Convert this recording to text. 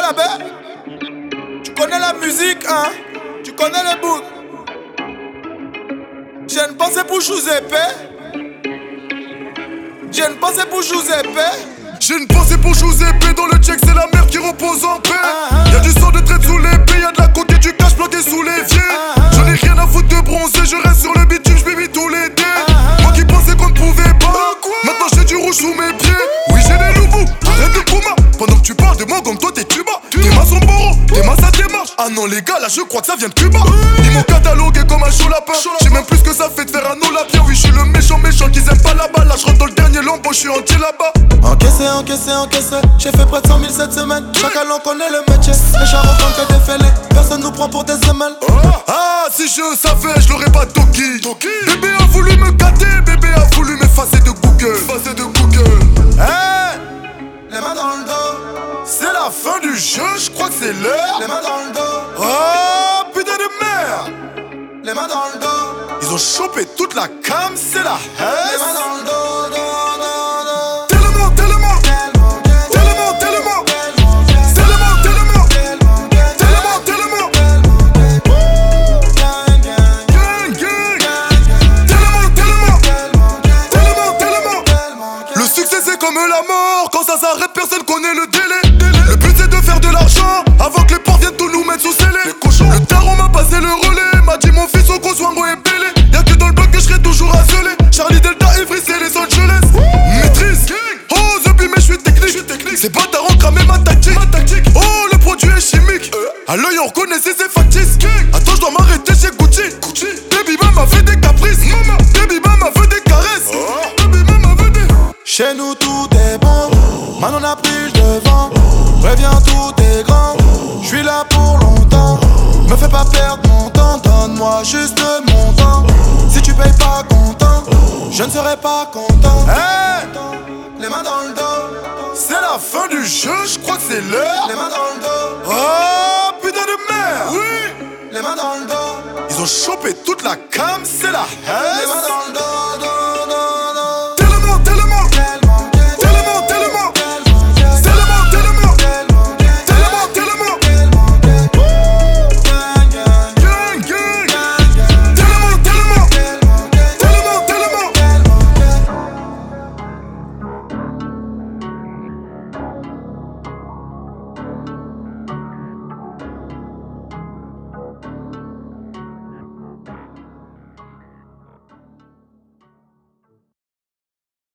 la baie? Tu connais la musique, hein? Tu connais le bout. J'ai une pensée pour Giuseppe. J'ai une pensée pour Giuseppe. J'ai une pensée pour Giuseppe. Dans le check c'est la merde qui repose en paix. Y'a du sang de trait sous l'épée, y'a de la coque et du cash bloqué sous l'évier. J'en ai rien à foutre de bronzer, je reste sur le bitume, j'bébis tous les dés. Moi qui pensais qu'on ne pouvait pas, maintenant j'ai du rouge sous mes pieds. Oui j'ai des loups, arrête de Puma. Pendant que tu parles de moi comme toi t'es tuba. Tes mains sont boros, tes mains ça démarche. Ah non les gars là je crois que ça vient de Cuba. Ils m'ont catalogué comme un chaud lapin. J'ai même plus que ça fait de faire un olapien. Oui je suis le méchant qu'ils aiment pas là-bas. Là je rentre dans le dernier lambeau, je suis entier là-bas. Encaissé, j'ai fait près de 100 000 cette semaine. Chacun l'on connaît le métier. Les charros comme que des fêlés. Personne nous prend pour des semelles. Ah si je savais je l'aurais pas toqué. Bébé a voulu me gâter, bébé a voulu m'effacer de Google. Hey, les mains dans le dos. C'est la fin du jeu, je crois que c'est l'heure. Les mains dans le dos. Oh putain de merde. Les mains dans le dos. Ils ont chopé toute la cam, c'est la haine. Les mains dans le dos. Comme la mort, quand ça s'arrête, personne connaît le délai. Le but c'est de faire de l'argent avant que les porcs viennent tout nous mettre sous scellé. Le daron m'a passé le relais, m'a dit mon fils au Consoingo est belé. Y'a que dans le bloc que je serai toujours isolé. Charlie Delta, Ivry, c'est les Angeles. Maîtrise, oh the mais je suis technique. Ces bâtards ont cramé ma tactique. Oh le produit est chimique. À l'œil on reconnaissait ses factices. Attends je dois m'arrêter chez Gucci. Baby m'a fait des caprices. Baby m'a fait des caresses. Chez nous tout est bon, maintenant on a pris le devant. Préviens tout est grand, je suis là pour longtemps. Me fais pas perdre mon temps, donne-moi juste mon temps. Si tu payes pas content, je ne serai pas content. Hey, les mains dans le dos. C'est la fin du jeu, je crois que c'est l'heure. Les mains dans le dos. Oh putain de merde. Oui, les mains dans le dos. Ils ont chopé toute la cam, c'est la haine. Les mains dans le dos.